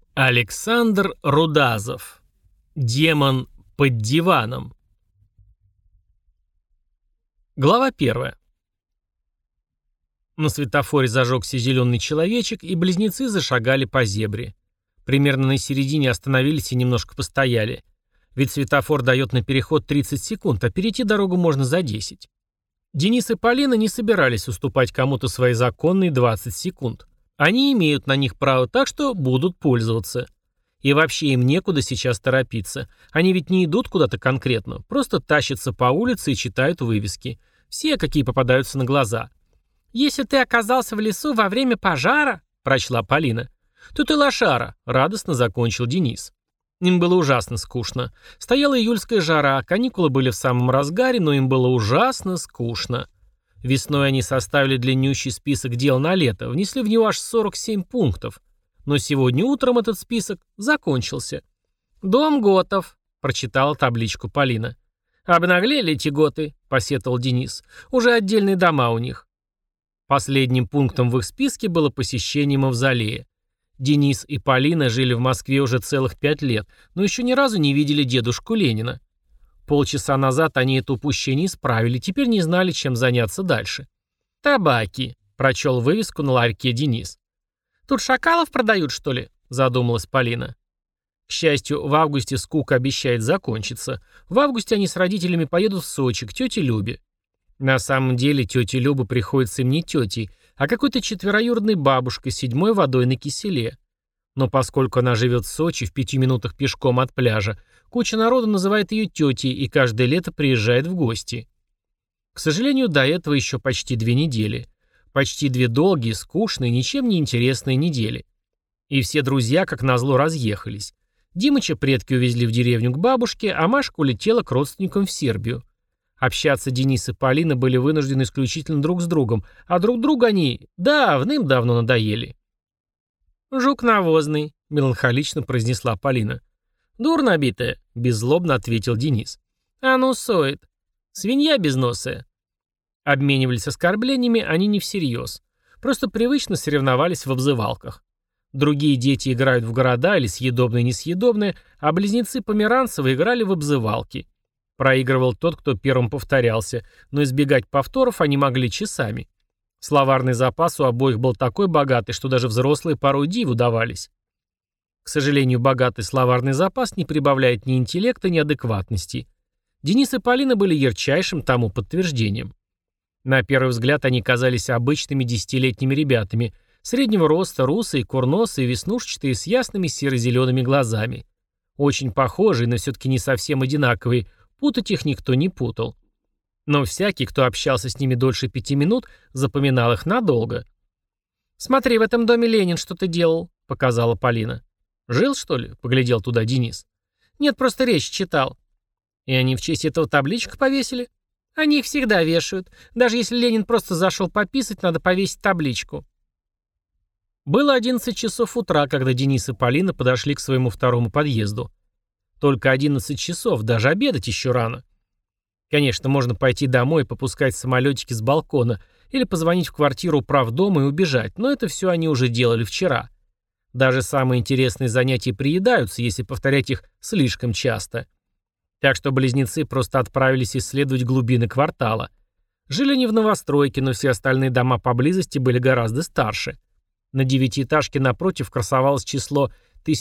Александр Рудазов. Демон под диваном. Глава 1. На светофоре зажегся зеленый человечек, и близнецы зашагали по зебре. Примерно на середине остановились и немножко постояли. Ведь светофор дает на переход 30 секунд, а перейти дорогу можно за 10. Денис и Полина не собирались уступать кому-то свои законные 20 секунд. Они имеют на них право, так что будут пользоваться. И вообще им некуда сейчас торопиться. Они ведь не идут куда-то конкретно, просто тащатся по улице и читают вывески. Все, какие попадаются на глаза. «Если ты оказался в лесу во время пожара», — прочла Полина. «Тут и лошара», — радостно закончил Денис. Им было ужасно скучно. Стояла июльская жара, каникулы были в самом разгаре, но им было ужасно скучно. Весной они составили длиннющий список дел на лето, внесли в него аж 47 пунктов. Но сегодня утром этот список закончился. «Дом готов», — прочитала табличку Полина. «Обнаглели эти готы», — посетовал Денис. «Уже отдельные дома у них». Последним пунктом в их списке было посещение мавзолея. Денис и Полина жили в Москве уже целых 5 лет, но еще ни разу не видели дедушку Ленина. Полчаса назад они это упущение исправили, теперь не знали, чем заняться дальше. «Табаки», — прочел вывеску на ларьке Денис. «Тут шакалов продают, что ли?» — задумалась Полина. К счастью, в августе скука обещает закончиться. В августе они с родителями поедут в Сочи, к тете Любе. На самом деле тете Люба приходится им не тетей, а какой-то четвероюродной бабушкой с 7-й водой на киселе. Но поскольку она живет в Сочи в 5 минутах пешком от пляжа, куча народу называет ее тетей и каждое лето приезжает в гости. К сожалению, до этого еще почти 2 недели. Почти 2 долгие, скучные, ничем не интересные недели. И все друзья, как назло, разъехались. Димыча предки увезли в деревню к бабушке, а Машка улетела к родственникам в Сербию. Общаться Денис и Полина были вынуждены исключительно друг с другом, а друг другу они давным-давно надоели. «Жук навозный», — меланхолично произнесла Полина. «Дурно обитая», — беззлобно ответил Денис. «А ну, соет. Свинья безносая». Обменивались оскорблениями они не всерьез. Просто привычно соревновались в обзывалках. Другие дети играют в города или съедобные и несъедобные, а близнецы Померанцевы играли в обзывалки. Проигрывал тот, кто первым повторялся, но избегать повторов они могли часами. Словарный запас у обоих был такой богатый, что даже взрослые порой диву давались. К сожалению, богатый словарный запас не прибавляет ни интеллекта, ни адекватности. Денис и Полина были ярчайшим тому подтверждением. На первый взгляд они казались обычными 10-летними ребятами, среднего роста, русые, курносые, веснушчатые, с ясными серо-зелеными глазами. Очень похожие, но все-таки не совсем одинаковые, путать их никто не путал. Но всякий, кто общался с ними дольше 5 минут, запоминал их надолго. «Смотри, в этом доме Ленин что-то делал», — показала Полина. «Жил, что ли?» — поглядел туда Денис. «Нет, просто речь читал». «И они в честь этого табличку повесили?» «Они их всегда вешают. Даже если Ленин просто зашел пописать, надо повесить табличку». Было 11 часов утра, когда Денис и Полина подошли к своему второму подъезду. Только 11 часов, даже обедать еще рано. Конечно, можно пойти домой и попускать самолетики с балкона или позвонить в квартиру управдома и убежать, но это все они уже делали вчера. Даже самые интересные занятия приедаются, если повторять их слишком часто. Так что близнецы просто отправились исследовать глубины квартала. Жили они в новостройке, но все остальные дома поблизости были гораздо старше. На 9-этажке напротив красовалось число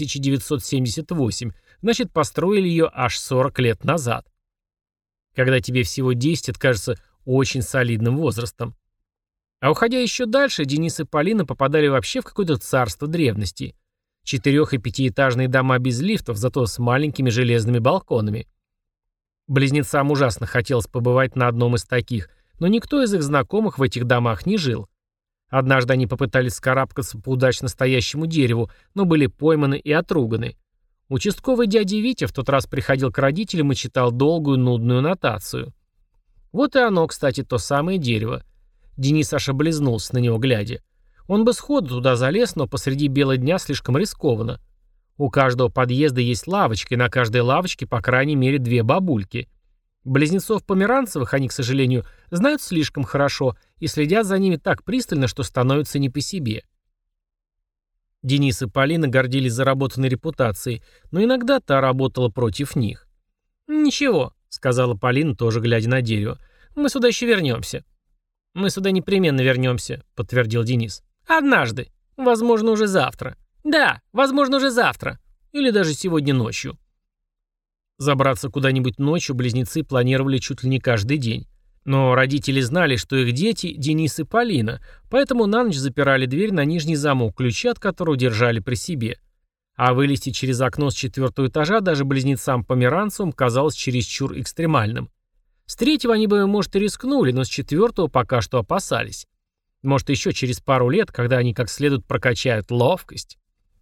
1978, значит, построили ее аж 40 лет назад. Когда тебе всего 10, это кажется очень солидным возрастом. А уходя еще дальше, Денис и Полина попадали вообще в какое-то царство древности. 4- и 5-этажные дома без лифтов, зато с маленькими железными балконами. Близнецам ужасно хотелось побывать на одном из таких, но никто из их знакомых в этих домах не жил. Однажды они попытались вскарабкаться по удачно стоящему дереву, но были пойманы и отруганы. Участковый дядя Витя в тот раз приходил к родителям и читал долгую нудную нотацию. Вот и оно, кстати, то самое дерево. Денис аж облизнулся на него глядя. Он бы сходу туда залез, но посреди бела дня слишком рискованно. У каждого подъезда есть лавочка, и на каждой лавочке по крайней мере 2 бабульки. Близнецов Померанцевых они, к сожалению, знают слишком хорошо и следят за ними так пристально, что становится не по себе. Денис и Полина гордились заработанной репутацией, но иногда та работала против них. «Ничего», — сказала Полина, тоже глядя на дерево. «Мы сюда еще вернемся». «Мы сюда непременно вернемся», — подтвердил Денис. «Однажды. Возможно, уже завтра. Да, возможно, уже завтра. Или даже сегодня ночью». Забраться куда-нибудь ночью близнецы планировали чуть ли не каждый день. Но родители знали, что их дети — Денис и Полина, поэтому на ночь запирали дверь на нижний замок, ключи от которого держали при себе. А вылезти через окно с 4-го этажа даже близнецам-померанцевым казалось чересчур экстремальным. С 3-го они бы, может, и рискнули, но с 4-го пока что опасались. Может, еще через пару лет, когда они как следует прокачают ловкость.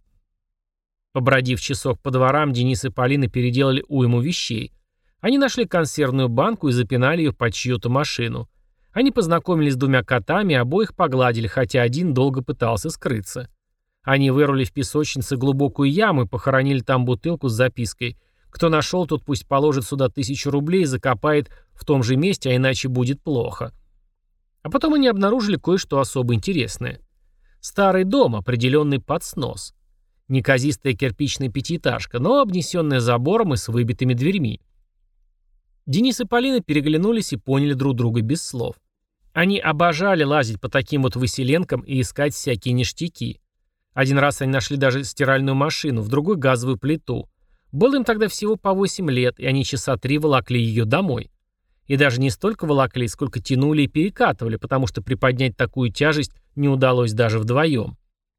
Побродив часок по дворам, Денис и Полина переделали уйму вещей. Они нашли консервную банку и запинали ее под чью-то машину. Они познакомились с 2 котами, обоих погладили, хотя один долго пытался скрыться. Они вырыли в песочнице глубокую яму и похоронили там бутылку с запиской: «Кто нашел, тот пусть положит сюда 1000 рублей и закопает в том же месте, а иначе будет плохо». А потом они обнаружили кое-что особо интересное. Старый дом, определенный под снос. Неказистая кирпичная пятиэтажка, но обнесенная забором и с выбитыми дверьми. Денис и Полина переглянулись и поняли друг друга без слов. Они обожали лазить по таким вот выселенкам и искать всякие ништяки. Один раз они нашли даже стиральную машину, в другой — газовую плиту. Было им тогда всего по 8 лет, и они часа 3 волокли ее домой. И даже не столько волокли, сколько тянули и перекатывали, потому что приподнять такую тяжесть не удалось даже вдвоем.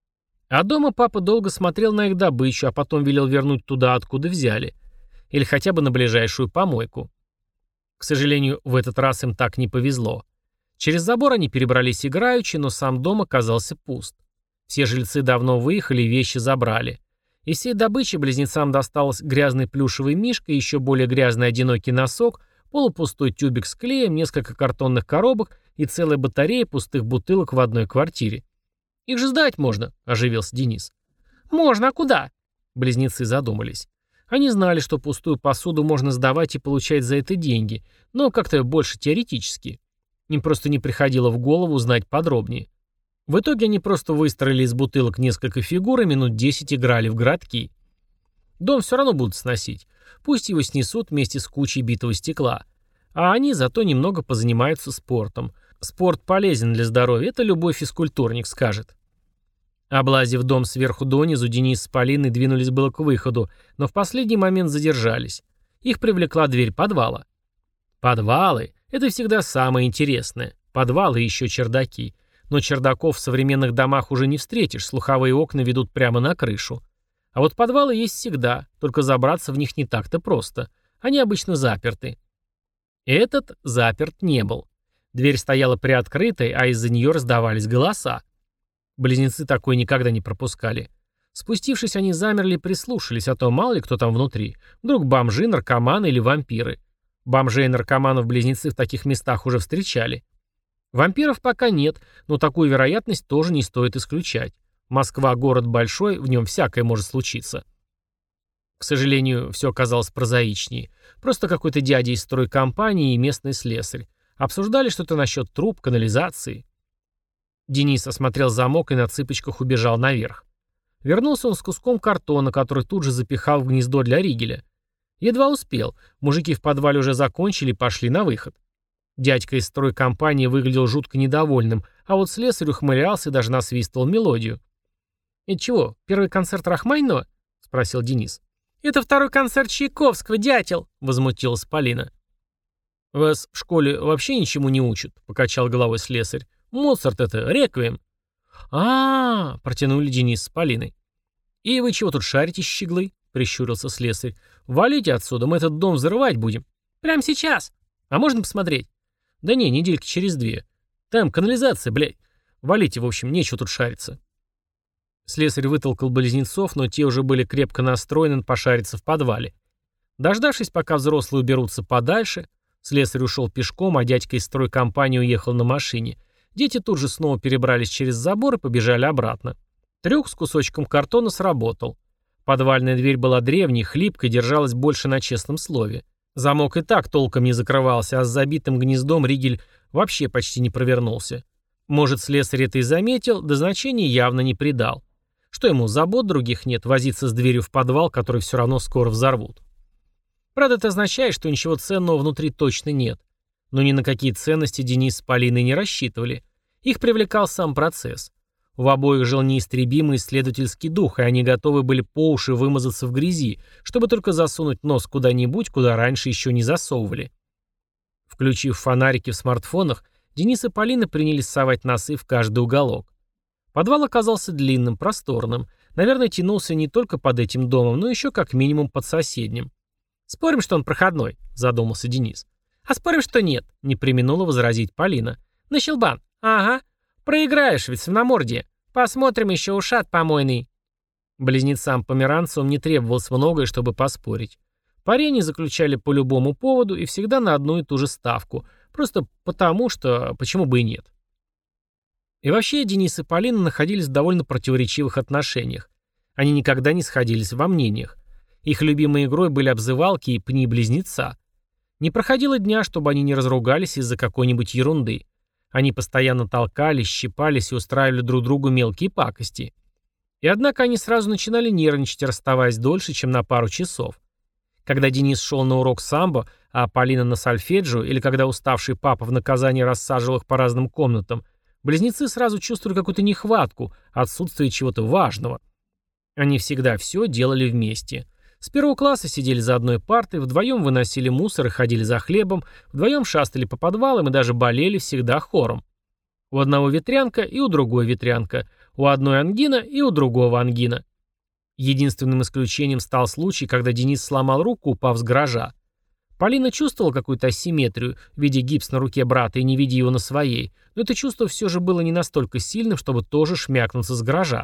А дома папа долго смотрел на их добычу, а потом велел вернуть туда, откуда взяли. Или хотя бы на ближайшую помойку. К сожалению, в этот раз им так не повезло. Через забор они перебрались играючи, но сам дом оказался пуст. Все жильцы давно выехали и вещи забрали. Из всей добычи близнецам досталось грязный плюшевый мишка, еще более грязный одинокий носок, полупустой тюбик с клеем, несколько картонных коробок и целая батарея пустых бутылок в одной квартире. «Их же сдать можно», — оживился Денис. «Можно, а куда?» Близнецы задумались. Они знали, что пустую посуду можно сдавать и получать за это деньги, но как-то больше теоретически. Им просто не приходило в голову узнать подробнее. В итоге они просто выстроили из бутылок несколько фигур и минут 10 играли в городки. Дом все равно будут сносить. Пусть его снесут вместе с кучей битого стекла. А они зато немного позанимаются спортом. Спорт полезен для здоровья, это любой физкультурник скажет. Облазив дом сверху донизу, Денис с Полиной двинулись было к выходу, но в последний момент задержались. Их привлекла дверь подвала. Подвалы — это всегда самое интересное. Подвалы и еще чердаки. Но чердаков в современных домах уже не встретишь, слуховые окна ведут прямо на крышу. А вот подвалы есть всегда, только забраться в них не так-то просто. Они обычно заперты. Этот заперт не был. Дверь стояла приоткрытой, а из-за нее раздавались голоса. Близнецы такое никогда не пропускали. Спустившись, они замерли и прислушались, а то мало ли кто там внутри. Вдруг бомжи, наркоманы или вампиры. Бомжей и наркоманов близнецы в таких местах уже встречали. Вампиров пока нет, но такую вероятность тоже не стоит исключать. Москва — город большой, в нем всякое может случиться. К сожалению, все оказалось прозаичнее. Просто какой-то дядя из стройкомпании и местный слесарь. Обсуждали что-то насчет труб, канализации. Денис осмотрел замок и на цыпочках убежал наверх. Вернулся он с куском картона, который тут же запихал в гнездо для ригеля. Едва успел. Мужики в подвале уже закончили и пошли на выход. Дядька из стройкомпании выглядел жутко недовольным, а вот слесарь ухмылялся и даже насвистывал мелодию. «Это чего, первый концерт Рахманинова?» — спросил Денис. «Это второй концерт Чайковского, дятел!» — возмутилась Полина. «Вас в школе вообще ничему не учат?» — покачал головой слесарь. «Моцарт это, реквием». Протянули Денис с Полиной. «И вы чего тут шарите, щеглы?» — прищурился слесарь. «Валите отсюда, мы этот дом взрывать будем». «Прямо сейчас. А можно посмотреть?» «Да не, недельки через 2. Там канализация, блядь. Валите, в общем, нечего тут шариться». Слесарь вытолкал близнецов, но те уже были крепко настроены пошариться в подвале. Дождавшись, пока взрослые уберутся подальше, слесарь ушел пешком, а дядька из стройкомпании уехал на машине. Дети тут же снова перебрались через забор и побежали обратно. Трюк с кусочком картона сработал. Подвальная дверь была древней, хлипкой, держалась больше на честном слове. Замок и так толком не закрывался, а с забитым гнездом ригель вообще почти не провернулся. Может, слесарь это и заметил, да значения явно не придал. Что ему, забот других нет, возиться с дверью в подвал, который все равно скоро взорвут. Правда, это означает, что ничего ценного внутри точно нет. Но ни на какие ценности Денис с Полиной не рассчитывали. Их привлекал сам процесс. В обоих жил неистребимый исследовательский дух, и они готовы были по уши вымазаться в грязи, чтобы только засунуть нос куда-нибудь, куда раньше еще не засовывали. Включив фонарики в смартфонах, Денис и Полина принялись совать носы в каждый уголок. Подвал оказался длинным, просторным. Наверное, тянулся не только под этим домом, но еще как минимум под соседним. «Спорим, что он проходной?» – задумался Денис. «А спорим, что нет?» – не преминула возразить Полина. «На щелбан?» «Ага. Проиграешь ведь на морде. Посмотрим еще ушат помойный». Близнецам-померанцам не требовалось многое, чтобы поспорить. Пари они заключали по любому поводу и всегда на одну и ту же ставку. Просто потому, что почему бы и нет. И вообще Денис и Полина находились в довольно противоречивых отношениях. Они никогда не сходились во мнениях. Их любимой игрой были обзывалки и пни близнеца. Не проходило дня, чтобы они не разругались из-за какой-нибудь ерунды. Они постоянно толкались, щипались и устраивали друг другу мелкие пакости. И однако они сразу начинали нервничать, расставаясь дольше, чем на пару часов. Когда Денис шел на урок самбо, а Полина на сольфеджио, или когда уставший папа в наказание рассаживал их по разным комнатам, близнецы сразу чувствовали какую-то нехватку, отсутствие чего-то важного. Они всегда все делали вместе. С первого класса сидели за одной партой, вдвоем выносили мусор и ходили за хлебом, вдвоем шастали по подвалам и даже болели всегда хором. У одного ветрянка и у другой ветрянка, у одной ангина и у другого ангина. Единственным исключением стал случай, когда Денис сломал руку, упав с гаража. Полина чувствовала какую-то асимметрию, видя гипс на руке брата и не видя его на своей, но это чувство все же было не настолько сильным, чтобы тоже шмякнуться с гаража.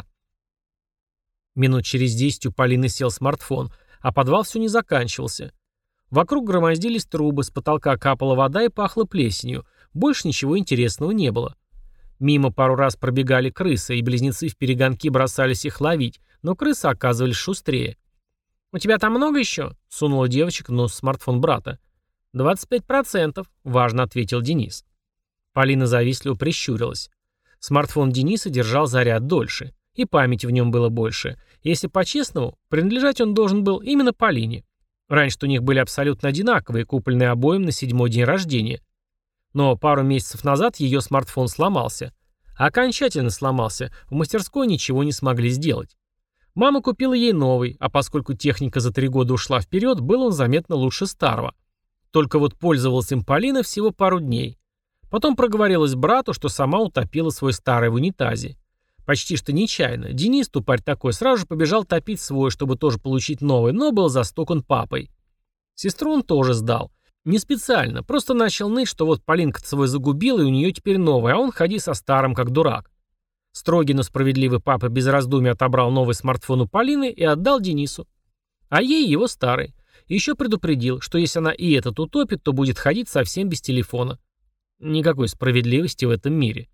Минут через 10 у Полины сел смартфон, а подвал все не заканчивался. Вокруг громоздились трубы, с потолка капала вода и пахло плесенью. Больше ничего интересного не было. Мимо пару раз пробегали крысы, и близнецы вперегонки бросались их ловить, но крысы оказывались шустрее. «У тебя там много еще?» — сунула девочек в нос смартфон брата. 25%, — важно ответил Денис. Полина завистливо прищурилась. Смартфон Дениса держал заряд дольше, и памяти в нем было больше. Если по-честному, принадлежать он должен был именно Полине. Раньше у них были абсолютно одинаковые, купленные обоим на 7-й день рождения. Но пару месяцев назад ее смартфон сломался. Окончательно сломался, в мастерской ничего не смогли сделать. Мама купила ей новый, а поскольку техника за 3 года ушла вперед, был он заметно лучше старого. Только вот пользовалась им Полина всего пару дней. Потом проговорилась брату, что сама утопила свой старый в унитазе. Почти что нечаянно. Денис, тупарь такой, сразу же побежал топить свой, чтобы тоже получить новый, но был застукан папой. Сестру он тоже сдал. Не специально, просто начал ныть, что вот Полинка свой загубила, и у нее теперь новый, а он ходи со старым, как дурак. Строгий, но справедливый папа без раздумий отобрал новый смартфон у Полины и отдал Денису. А ей его старый. И еще предупредил, что если она и этот утопит, то будет ходить совсем без телефона. Никакой справедливости в этом мире.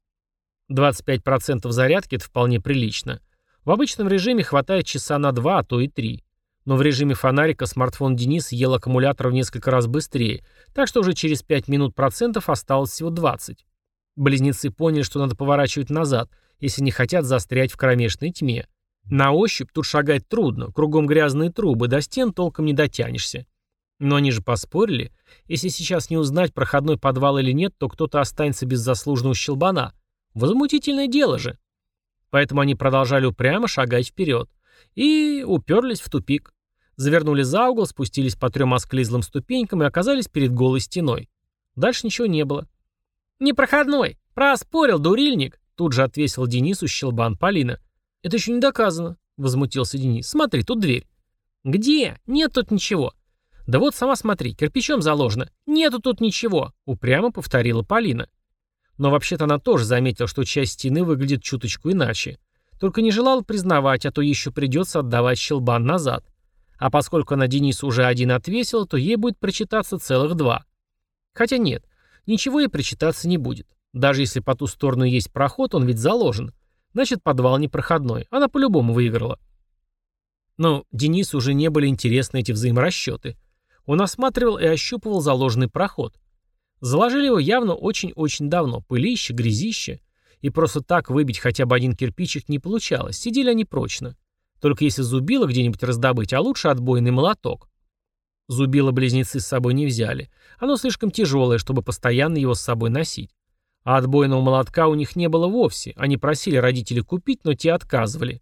25% зарядки — это вполне прилично. В обычном режиме хватает часа на 2, а то и 3. Но в режиме фонарика смартфон Дениса ел аккумулятор в несколько раз быстрее, так что уже через 5 минут процентов осталось всего 20. Близнецы поняли, что надо поворачивать назад, если не хотят застрять в кромешной тьме. На ощупь тут шагать трудно, кругом грязные трубы, до стен толком не дотянешься. Но они же поспорили. Если сейчас не узнать, проходной подвал или нет, то кто-то останется без заслуженного щелбана. Возмутительное дело же. Поэтому они продолжали упрямо шагать вперед. И уперлись в тупик. Завернули за угол, спустились по 3 осклизлым ступенькам и оказались перед голой стеной. Дальше ничего не было. «Непроходной! Проспорил, дурильник!» Тут же отвесил Денису щелбан Полина. «Это еще не доказано», — возмутился Денис. «Смотри, тут дверь». «Где? Нет тут ничего». «Да вот сама смотри, кирпичом заложено». «Нету тут ничего», — упрямо повторила Полина. Но вообще-то она тоже заметила, что часть стены выглядит чуточку иначе. Только не желала признавать, а то еще придется отдавать щелбан назад. А поскольку она Денису уже один отвесила, то ей будет причитаться целых 2. Хотя нет, ничего ей причитаться не будет. Даже если по ту сторону есть проход, он ведь заложен. Значит, подвал непроходной. Она по-любому выиграла. Но Денису уже не были интересны эти взаиморасчеты. Он осматривал и ощупывал заложенный проход. Заложили его явно очень-очень давно. Пылище, грязище. и просто так выбить хотя бы один кирпичик не получалось, сидели они прочно. Только если зубило где-нибудь раздобыть, а лучше отбойный молоток. Зубило близнецы с собой не взяли. Оно слишком тяжелое, чтобы постоянно его с собой носить. А отбойного молотка у них не было вовсе. Они просили родителей купить, но те отказывали.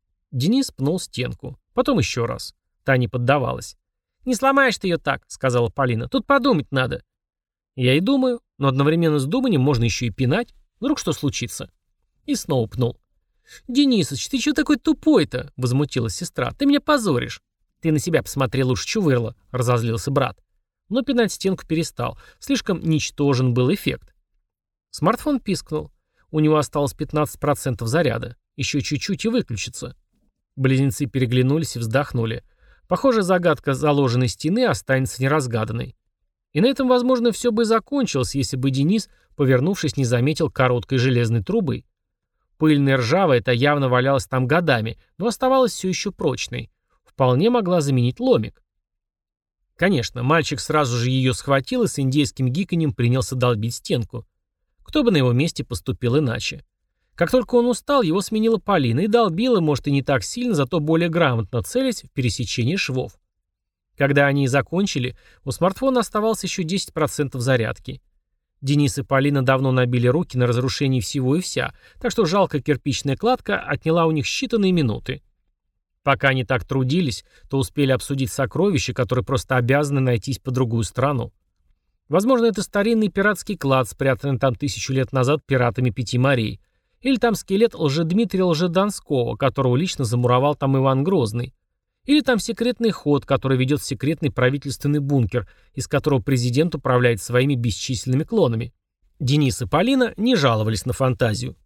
Денис пнул стенку. Потом еще раз. Та не поддавалась. «Не сломаешь ты ее так», — сказала Полина. «Тут подумать надо». Я и думаю, но одновременно с думанием можно еще и пинать. Вдруг что случится. И снова пнул. «Денисыч, ты чего такой тупой-то?» — возмутилась сестра. «Ты меня позоришь». «Ты на себя посмотри лучше, чувырла», — разозлился брат. Но пинать стенку перестал. Слишком ничтожен был эффект. Смартфон пискнул. У него осталось 15% заряда. Еще чуть-чуть и выключится. Близнецы переглянулись и вздохнули. Похоже, загадка заложенной стены останется неразгаданной. И на этом, возможно, все бы и закончилось, если бы Денис, повернувшись, не заметил короткой железной трубы. Пыльная ржавая, это явно валялась там годами, но оставалась все еще прочной. Вполне могла заменить ломик. Конечно, мальчик сразу же ее схватил и с индейским гиканьем принялся долбить стенку. Кто бы на его месте поступил иначе? Как только он устал, его сменила Полина и долбила, может и не так сильно, зато более грамотно целясь в пересечении швов. Когда они закончили, у смартфона оставалось еще 10% зарядки. Денис и Полина давно набили руки на разрушении всего и вся, так что жалкая кирпичная кладка отняла у них считанные минуты. Пока они так трудились, то успели обсудить сокровища, которые просто обязаны найтись по другую сторону. Возможно, это старинный пиратский клад, спрятанный там 1000 лет назад пиратами Пяти морей. Или там скелет Лжедмитрия Лжедонского, которого лично замуровал там Иван Грозный. Или там секретный ход, который ведет в секретный правительственный бункер, из которого президент управляет своими бесчисленными клонами. Денис и Полина не жаловались на фантазию.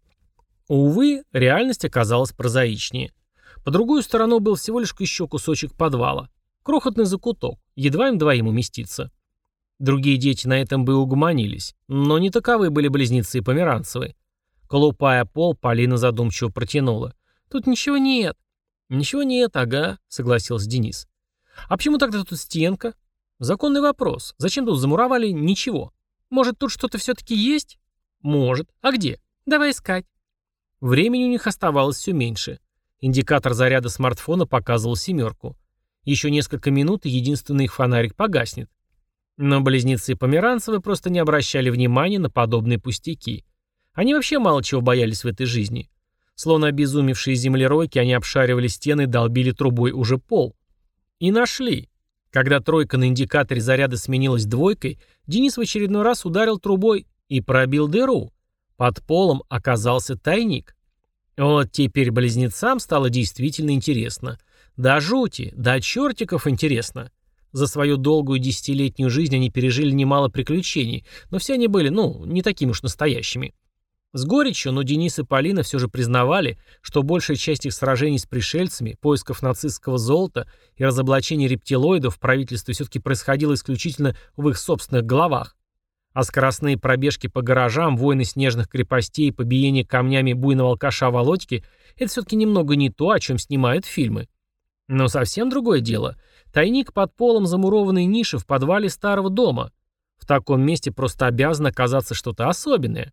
Увы, реальность оказалась прозаичнее. По другую сторону был всего лишь еще кусочек подвала. Крохотный закуток, едва им двоим уместиться. Другие дети на этом бы угомонились, но не таковы были близнецы Померанцевы. Колупая пол, Полина задумчиво протянула. «Тут ничего нет». «Ничего нет, ага», — согласился Денис. «А почему тогда тут стенка?» «Законный вопрос. Зачем тут замуровали ничего? Может, тут что-то все-таки есть?» «Может. А где? Давай искать». Времени у них оставалось все меньше. Индикатор заряда смартфона показывал 7. Еще несколько минут, и единственный их фонарик погаснет. Но близнецы Померанцевы просто не обращали внимания на подобные пустяки. Они вообще мало чего боялись в этой жизни. Словно обезумевшие землеройки, они обшаривали стены и долбили трубой уже пол. И нашли. Когда тройка на индикаторе заряда сменилась двойкой, Денис в очередной раз ударил трубой и пробил дыру. Под полом оказался тайник. Вот теперь близнецам стало действительно интересно. До жути, до чертиков интересно. За свою долгую 10-летнюю жизнь они пережили немало приключений, но все они были, не такими уж настоящими. С горечью, но Денис и Полина все же признавали, что большая часть их сражений с пришельцами, поисков нацистского золота и разоблачения рептилоидов в правительстве все-таки происходило исключительно в их собственных головах. А скоростные пробежки по гаражам, войны снежных крепостей и побиение камнями буйного алкаша Володьки – это все-таки немного не то, о чем снимают фильмы. Но совсем другое дело – тайник под полом замурованной ниши в подвале старого дома. В таком месте просто обязано оказаться что-то особенное.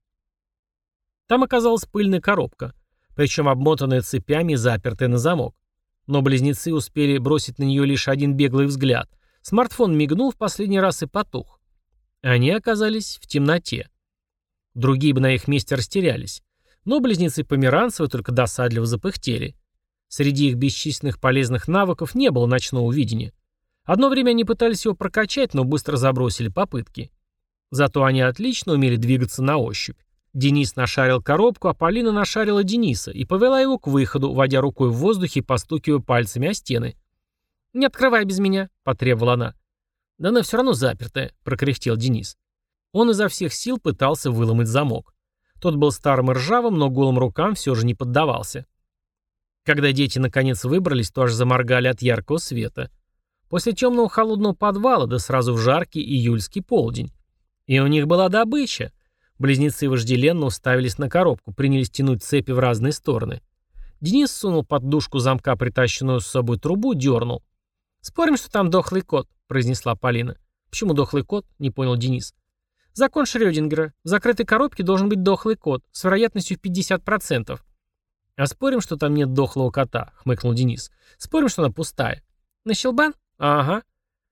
Там оказалась пыльная коробка, причем обмотанная цепями и запертая на замок. Но близнецы успели бросить на нее лишь один беглый взгляд. Смартфон мигнул в последний раз и потух. Они оказались в темноте. Другие бы на их месте растерялись. Но близнецы Померанцевы только досадливо запыхтели. Среди их бесчисленных полезных навыков не было ночного видения. Одно время они пытались его прокачать, но быстро забросили попытки. Зато они отлично умели двигаться на ощупь. Денис нашарил коробку, а Полина нашарила Дениса и повела его к выходу, водя рукой в воздухе и постукивая пальцами о стены. «Не открывай без меня», — потребовала она. «Да она все равно запертая», — прокряхтел Денис. Он изо всех сил пытался выломать замок. Тот был старым и ржавым, но голым рукам все же не поддавался. Когда дети наконец выбрались, то аж заморгали от яркого света. После темного холодного подвала, да сразу в жаркий июльский полдень. И у них была добыча. Близнецы вожделенно уставились на коробку, принялись тянуть цепи в разные стороны. Денис сунул под дужку замка притащенную с собой трубу, дернул. «Спорим, что там дохлый кот», — произнесла Полина. «Почему дохлый кот?» — не понял Денис. Закон Шрёдингера. В закрытой коробке должен быть дохлый кот, с вероятностью в 50%. А спорим, что там нет дохлого кота, хмыкнул Денис. Спорим, что она пустая. На щелбан? Ага.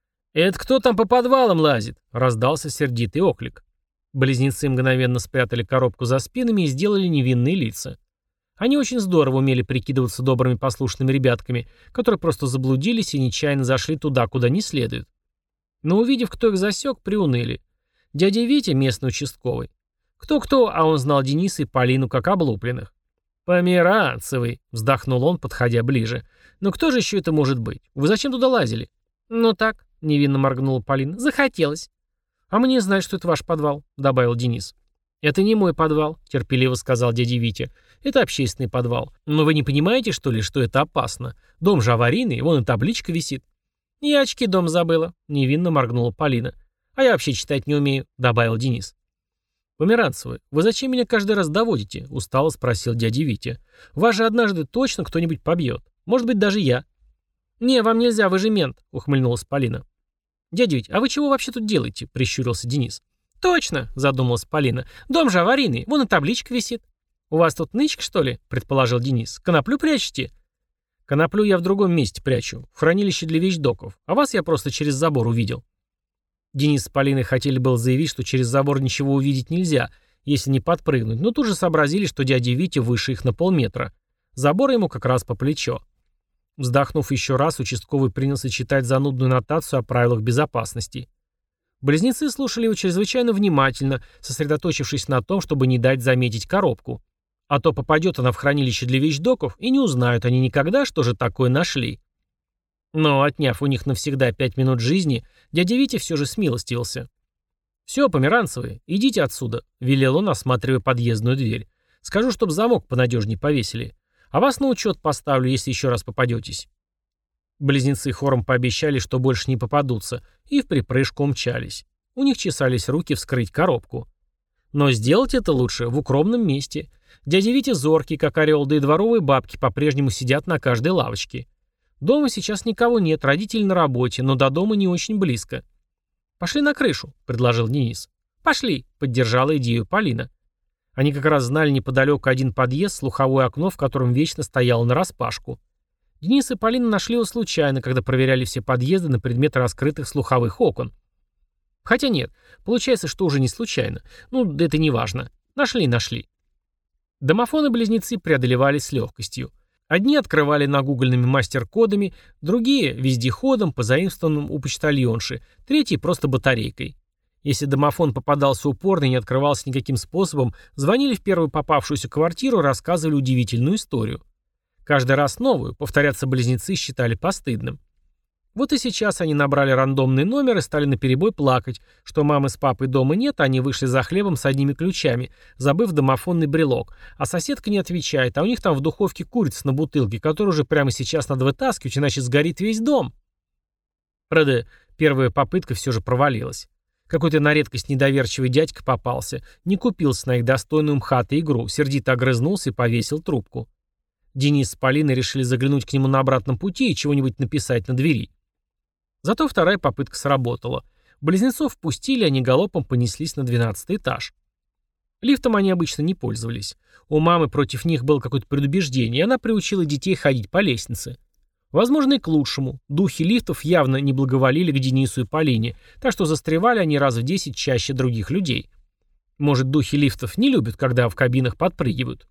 Это кто там по подвалам лазит? Раздался сердитый оклик. Близнецы мгновенно спрятали коробку за спинами и сделали невинные лица. Они очень здорово умели прикидываться добрыми послушными ребятками, которые просто заблудились и нечаянно зашли туда, куда не следует. Но увидев, кто их засек, приуныли. Дядя Витя, местный участковый. Кто-кто, а он знал Дениса и Полину как облупленных. «Померанцевый», — вздохнул он, подходя ближе. «Ну кто же еще это может быть? Вы зачем туда лазили?» «Ну так», — невинно моргнула Полина. «Захотелось». «А мне знать, что это ваш подвал», — добавил Денис. «Это не мой подвал», — терпеливо сказал дядя Витя. «Это общественный подвал. Но вы не понимаете, что ли, что это опасно? Дом же аварийный, вон и табличка висит». «Я очки дом забыла», — невинно моргнула Полина. «А я вообще читать не умею», — добавил Денис. «Померанцевы, вы зачем меня каждый раз доводите?» — устало спросил дядя Витя. «Вас же однажды точно кто-нибудь побьет. Может быть, даже я». «Не, вам нельзя, вы же мент», — ухмыльнулась Полина. «Дядя Вить, а вы чего вообще тут делаете?» — прищурился Денис. «Точно», — задумалась Полина. «Дом же аварийный, вон и табличка висит». «У вас тут нычка, что ли?» — предположил Денис. «Коноплю прячете?» «Коноплю я в другом месте прячу, в хранилище для вещдоков, а вас я просто через забор увидел». Денис с Полиной хотели было заявить, что через забор ничего увидеть нельзя, если не подпрыгнуть, но тут же сообразили, что дядя Витя выше их на полметра. Забор ему как раз по плечо. Вздохнув еще раз, участковый принялся читать занудную нотацию о правилах безопасности. Близнецы слушали его чрезвычайно внимательно, сосредоточившись на том, чтобы не дать заметить коробку. А то попадет она в хранилище для вещдоков, и не узнают они никогда, что же такое нашли. Но, отняв у них навсегда 5 минут жизни, дядя Витя все же смилостивился. «Все, померанцевые, идите отсюда», — велел он, осматривая подъездную дверь. «Скажу, чтоб замок понадежнее повесили. А вас на учет поставлю, если еще раз попадетесь». Близнецы хором пообещали, что больше не попадутся, и в припрыжку умчались. У них чесались руки вскрыть коробку. Но сделать это лучше в укромном месте. Дядя Витя зоркий, как орел, да и дворовые бабки по-прежнему сидят на каждой лавочке. Дома сейчас никого нет, родители на работе, но до дома не очень близко. «Пошли на крышу», — предложил Денис. «Пошли», — поддержала идею Полина. Они как раз знали неподалеку один подъезд, слуховое окно, в котором вечно стояло нараспашку. Денис и Полина нашли его случайно, когда проверяли все подъезды на предмет раскрытых слуховых окон. Хотя нет, получается, что уже не случайно. Ну, да это не важно. Нашли. Домофоны-близнецы преодолевали с легкостью. Одни открывали нагугольными мастер-кодами, другие — вездеходом, позаимствованным у почтальонши, третьи — просто батарейкой. Если домофон попадался упорно и не открывался никаким способом, звонили в первую попавшуюся квартиру и рассказывали удивительную историю. Каждый раз новую, повторяться близнецы считали постыдным. Вот и сейчас они набрали рандомный номер и стали наперебой плакать, что мамы с папой дома нет, а они вышли за хлебом с одними ключами, забыв домофонный брелок, а соседка не отвечает, а у них там в духовке курица на бутылке, которую уже прямо сейчас надо вытаскивать, иначе сгорит весь дом. Правда, первая попытка все же провалилась. Какой-то на редкость недоверчивый дядька попался, не купился на их достойную МХАТ игру, сердито огрызнулся и повесил трубку. Денис с Полиной решили заглянуть к нему на обратном пути и чего-нибудь написать на двери. Зато вторая попытка сработала. Близнецов впустили, они галопом понеслись на 12-й этаж. Лифтом они обычно не пользовались. У мамы против них было какое-то предубеждение, и она приучила детей ходить по лестнице. Возможно, и к лучшему. Духи лифтов явно не благоволили к Денису и Полине, так что застревали они раз в 10 чаще других людей. Может, духи лифтов не любят, когда в кабинах подпрыгивают.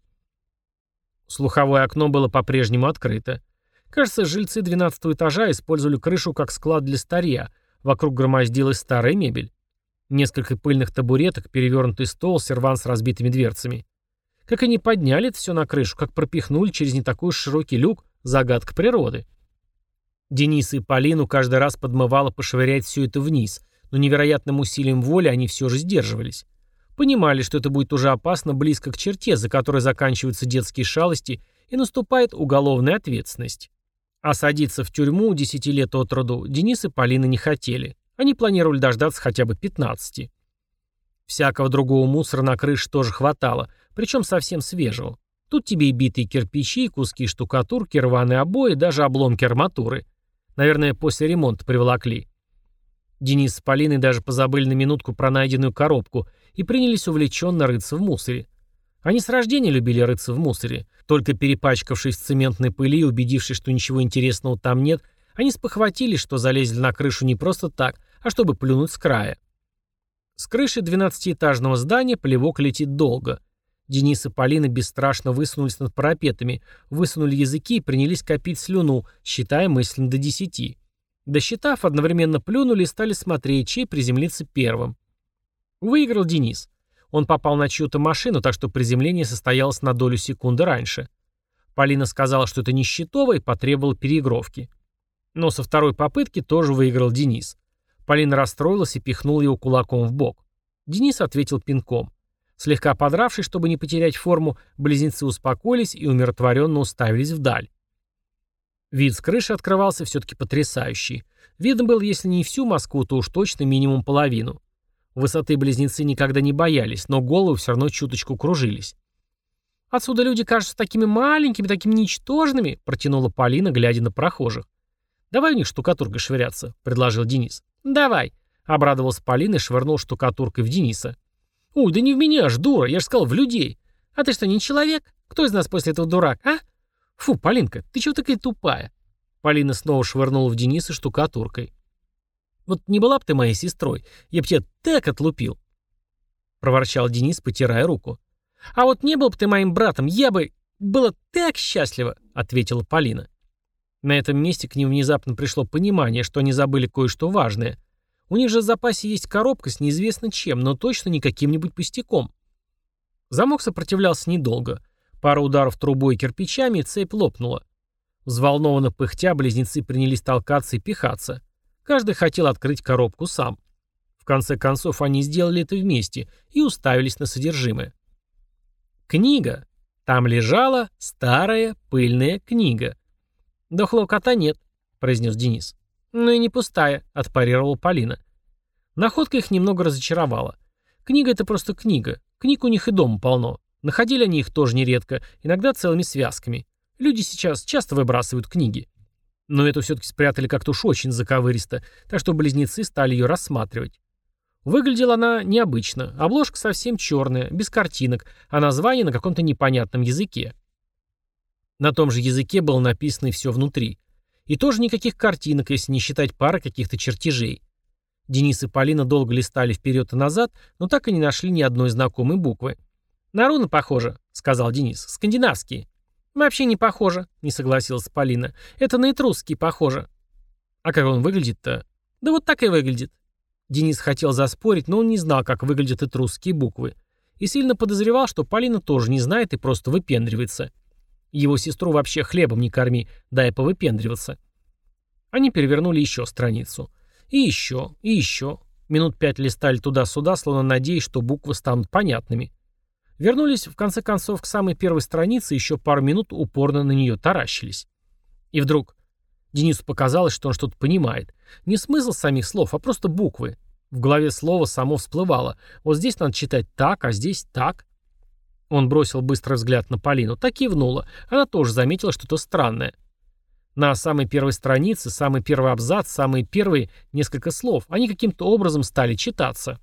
Слуховое окно было по-прежнему открыто. Кажется, жильцы 12-го этажа использовали крышу как склад для старья. Вокруг громоздилась старая мебель. Несколько пыльных табуреток, перевернутый стол, сервант с разбитыми дверцами. Как они подняли это все на крышу, как пропихнули через не такой уж широкий люк, загадка природы. Дениса и Полину каждый раз подмывало пошвырять все это вниз, но невероятным усилием воли они все же сдерживались. Понимали, что это будет уже опасно близко к черте, за которой заканчиваются детские шалости и наступает уголовная ответственность. А садиться в тюрьму 10 лет от роду Денис и Полина не хотели. Они планировали дождаться хотя бы 15. Всякого другого мусора на крыше тоже хватало, причем совсем свежего. Тут тебе и битые кирпичи, и куски штукатурки, рваные обои, даже обломки арматуры. Наверное, после ремонта приволокли. Денис с Полиной даже позабыли на минутку про найденную коробку и принялись увлеченно рыться в мусоре. Они с рождения любили рыться в мусоре. Только перепачкавшись в цементной пыли и убедившись, что ничего интересного там нет, они спохватились, что залезли на крышу не просто так, а чтобы плюнуть с края. С крыши 12-этажного здания плевок летит долго. Денис и Полина бесстрашно высунулись над парапетами, высунули языки и принялись копить слюну, считая мысленно до 10. Досчитав, одновременно плюнули и стали смотреть, чей приземлится первым. Выиграл Денис. Он попал на чью-то машину, так что приземление состоялось на долю секунды раньше. Полина сказала, что это не счетово, и потребовала переигровки. Но со второй попытки тоже выиграл Денис. Полина расстроилась и пихнула его кулаком в бок. Денис ответил пинком. Слегка подравшись, чтобы не потерять форму, близнецы успокоились и умиротворенно уставились вдаль. Вид с крыши открывался все-таки потрясающий. Видно было, если не всю Москву, то уж точно минимум половину. Высоты близнецы никогда не боялись, но головы все равно чуточку кружились. «Отсюда люди кажутся такими маленькими, такими ничтожными», протянула Полина, глядя на прохожих. «Давай у них штукатуркой швыряться», — предложил Денис. «Давай», — обрадовался Полина и швырнул штукатуркой в Дениса. «Ой, да не в меня ж, дура, я же сказал, в людей. А ты что, не человек? Кто из нас после этого дурак, а? Фу, Полинка, ты чего такая тупая?» Полина снова швырнула в Дениса штукатуркой. «Вот не была бы ты моей сестрой, я бы тебя так отлупил», — проворчал Денис, потирая руку. «А вот не был бы ты моим братом, я бы... была так счастлива», — ответила Полина. На этом месте к ним внезапно пришло понимание, что они забыли кое-что важное. У них же в запасе есть коробка с неизвестно чем, но точно не каким-нибудь пустяком. Замок сопротивлялся недолго. Пара ударов трубой и кирпичами, и цепь лопнула. Взволнованно пыхтя, близнецы принялись толкаться и пихаться. Каждый хотел открыть коробку сам. В конце концов, они сделали это вместе и уставились на содержимое. Книга. Там лежала старая пыльная книга. «Дохлого кота нет», — произнес Денис. «Ну и не пустая», — отпарировала Полина. Находка их немного разочаровала. Книга — это просто книга. Книг у них и дома полно. Находили они их тоже нередко, иногда целыми связками. Люди сейчас часто выбрасывают книги. Но эту все-таки спрятали как-то уж очень заковыристо, так что близнецы стали ее рассматривать. Выглядела она необычно. Обложка совсем черная, без картинок, а название на каком-то непонятном языке. На том же языке было написано и все внутри. И тоже никаких картинок, если не считать пары каких-то чертежей. Денис и Полина долго листали вперед и назад, но так и не нашли ни одной знакомой буквы. «На руны похоже», — сказал Денис. «Скандинавские». «Вообще не похоже», — не согласилась Полина. «Это на этрусский похоже». «А как он выглядит-то?» «Да вот так и выглядит». Денис хотел заспорить, но он не знал, как выглядят этрусские буквы. И сильно подозревал, что Полина тоже не знает и просто выпендривается. Его сестру вообще хлебом не корми, дай повыпендриваться. Они перевернули еще страницу. И еще, и еще. Минут 5 листали туда-сюда, словно надеясь, что буквы станут понятными. Вернулись, в конце концов, к самой первой странице, и еще пару минут упорно на нее таращились. И вдруг Денису показалось, что он что-то понимает. Не смысл самих слов, а просто буквы. В голове слово само всплывало. Вот здесь надо читать так, а здесь так. Он бросил быстрый взгляд на Полину, так кивнула. Она тоже заметила что-то странное. На самой первой странице, самый первый абзац, самые первые несколько слов, они каким-то образом стали читаться.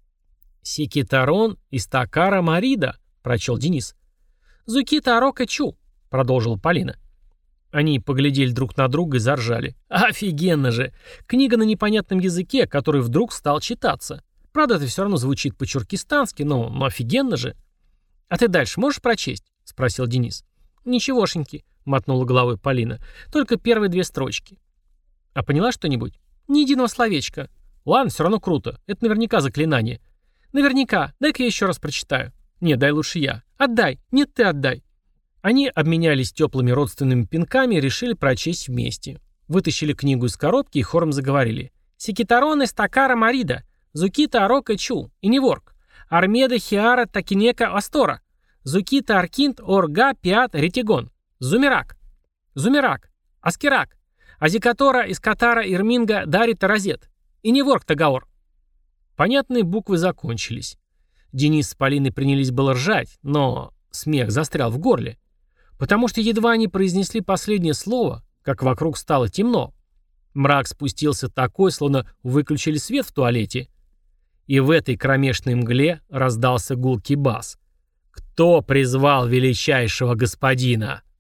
«Сикитарон истакара марида», — прочел Денис. «Зукита арока чу», — продолжила Полина. Они поглядели друг на друга и заржали. «Офигенно же! Книга на непонятном языке, который вдруг стал читаться. Правда, это все равно звучит по-чуркистански, но офигенно же!» «А ты дальше можешь прочесть?» — спросил Денис. «Ничегошеньки», — мотнула головой Полина. «Только первые 2 строчки». «А поняла что-нибудь?» «Ни единого словечка». «Ладно, все равно круто. Это наверняка заклинание». «Наверняка. Дай-ка я еще раз прочитаю». «Не, дай лучше я». «Отдай». «Нет, ты отдай». Они обменялись теплыми родственными пинками и решили прочесть вместе. Вытащили книгу из коробки и хором заговорили. «Сикитарон стакара марида, зукита арока чу, и неворк, армеда хиара такинека астора, зукита аркинт орга пиат ретигон, зумерак, зумерак, аскерак, азикатора искатара ирминга дарита розет, и неворк тагаор». Понятные буквы закончились. Денис с Полиной принялись было ржать, но смех застрял в горле. Потому что едва они произнесли последнее слово, как вокруг стало темно. Мрак спустился такой, словно выключили свет в туалете. И в этой кромешной мгле раздался гулкий бас. «Кто призвал величайшего господина?»